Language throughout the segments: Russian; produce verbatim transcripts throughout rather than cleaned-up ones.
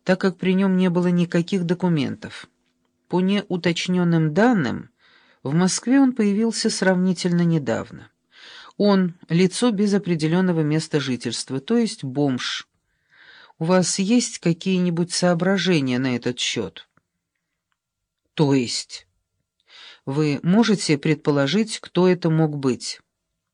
так как при нем не было никаких документов. По неуточненным данным, в Москве он появился сравнительно недавно. Он — лицо без определенного места жительства, то есть бомж. У вас есть какие-нибудь соображения на этот счет? То есть вы можете предположить, кто это мог быть?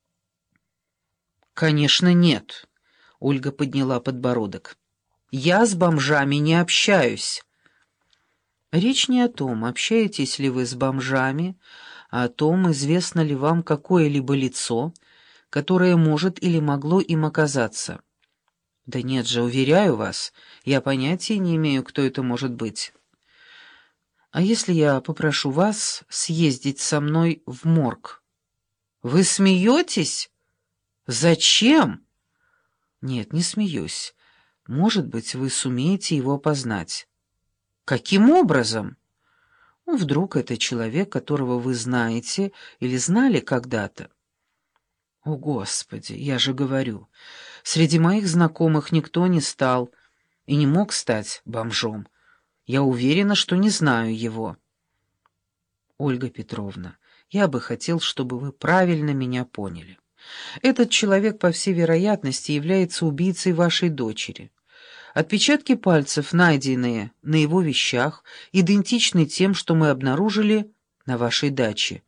Конечно, нет. Ольга подняла подбородок. Я с бомжами не общаюсь. Речь не о том, общаетесь ли вы с бомжами, а о том, известно ли вам какое-либо лицо, которое может или могло им оказаться. Да нет же, уверяю вас, я понятия не имею, кто это может быть. А если я попрошу вас съездить со мной в морг? Вы смеетесь? Зачем? Нет, не смеюсь. Может быть, вы сумеете его опознать. Каким образом? Ну, вдруг это человек, которого вы знаете или знали когда-то. О, Господи, я же говорю, среди моих знакомых никто не стал и не мог стать бомжом. Я уверена, что не знаю его. Ольга Петровна, я бы хотел, чтобы вы правильно меня поняли. Этот человек, по всей вероятности, является убийцей вашей дочери. Отпечатки пальцев, найденные на его вещах, идентичны тем, что мы обнаружили на вашей даче.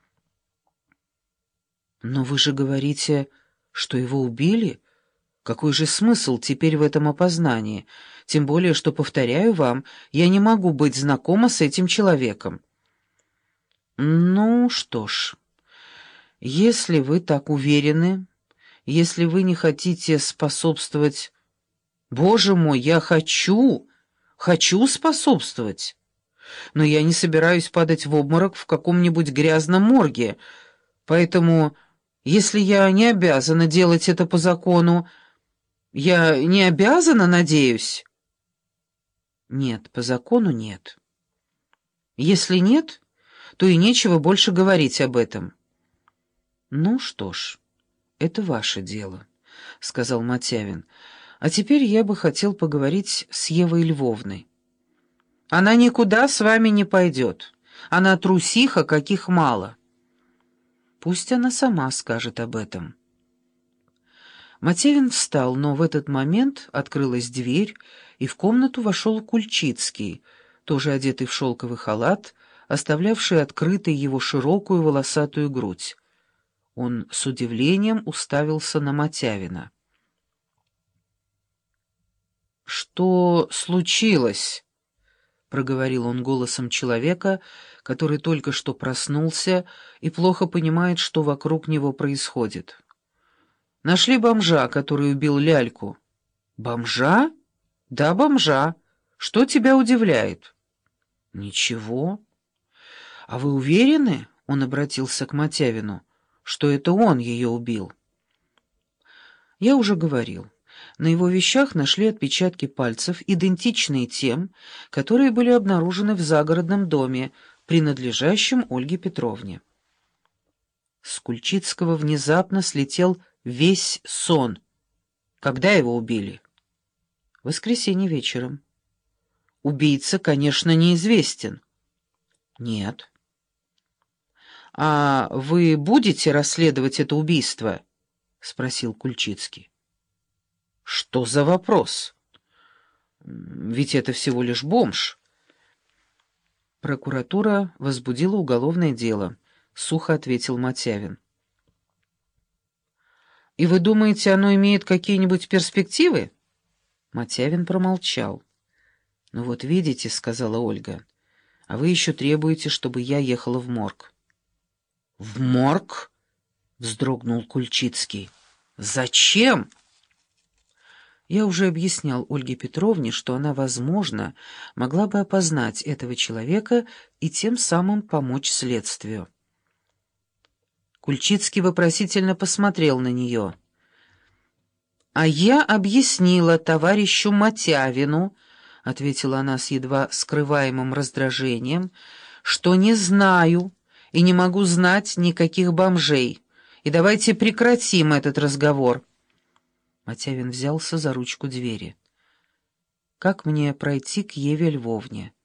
Но вы же говорите, что его убили? Какой же смысл теперь в этом опознании? Тем более, что, повторяю вам, я не могу быть знакома с этим человеком. Ну что ж, если вы так уверены, если вы не хотите способствовать... Боже мой, я хочу, хочу способствовать. Но я не собираюсь падать в обморок в каком-нибудь грязном морге, поэтому, если я не обязана делать это по закону, я не обязана, надеюсь? Нет, по закону нет. Если нет, то и нечего больше говорить об этом. Ну что ж, это ваше дело, — сказал Мотявин. А теперь я бы хотел поговорить с Евой Львовной. Она никуда с вами не пойдет. Она трусиха, каких мало. Пусть она сама скажет об этом. Мотявин встал, но в этот момент открылась дверь, и в комнату вошел Кульчицкий, тоже одетый в шелковый халат, оставлявший открытой его широкую волосатую грудь. Он с удивлением уставился на Мотявина. «Что случилось?» — проговорил он голосом человека, который только что проснулся и плохо понимает, что вокруг него происходит. «Нашли бомжа, который убил ляльку». «Бомжа? Да, бомжа. Что тебя удивляет?» «Ничего». «А вы уверены?» — он обратился к Мотявину, — «что это он ее убил?» «Я уже говорил. На его вещах нашли отпечатки пальцев, идентичные тем, которые были обнаружены в загородном доме, принадлежащем Ольге Петровне». С Кульчицкого внезапно слетел весь сон. Когда его убили? В воскресенье вечером. Убийца, конечно, неизвестен. Нет. А вы будете расследовать это убийство? Спросил Кульчицкий. Что за вопрос? Ведь это всего лишь бомж. Прокуратура возбудила уголовное дело, сухо ответил Мотявин. И вы думаете, оно имеет какие-нибудь перспективы? Мотявин промолчал. Ну вот видите, сказала Ольга, а вы еще требуете, чтобы я ехала в морг. В морг? Вздрогнул Кульчицкий. Зачем? Я уже объяснял Ольге Петровне, что она, возможно, могла бы опознать этого человека и тем самым помочь следствию. Кульчицкий вопросительно посмотрел на нее. «А я объяснила товарищу Мотявину, — ответила она с едва скрываемым раздражением, — что не знаю и не могу знать никаких бомжей, и давайте прекратим этот разговор». Мотявин взялся за ручку двери. как мне пройти к Еве Львовне.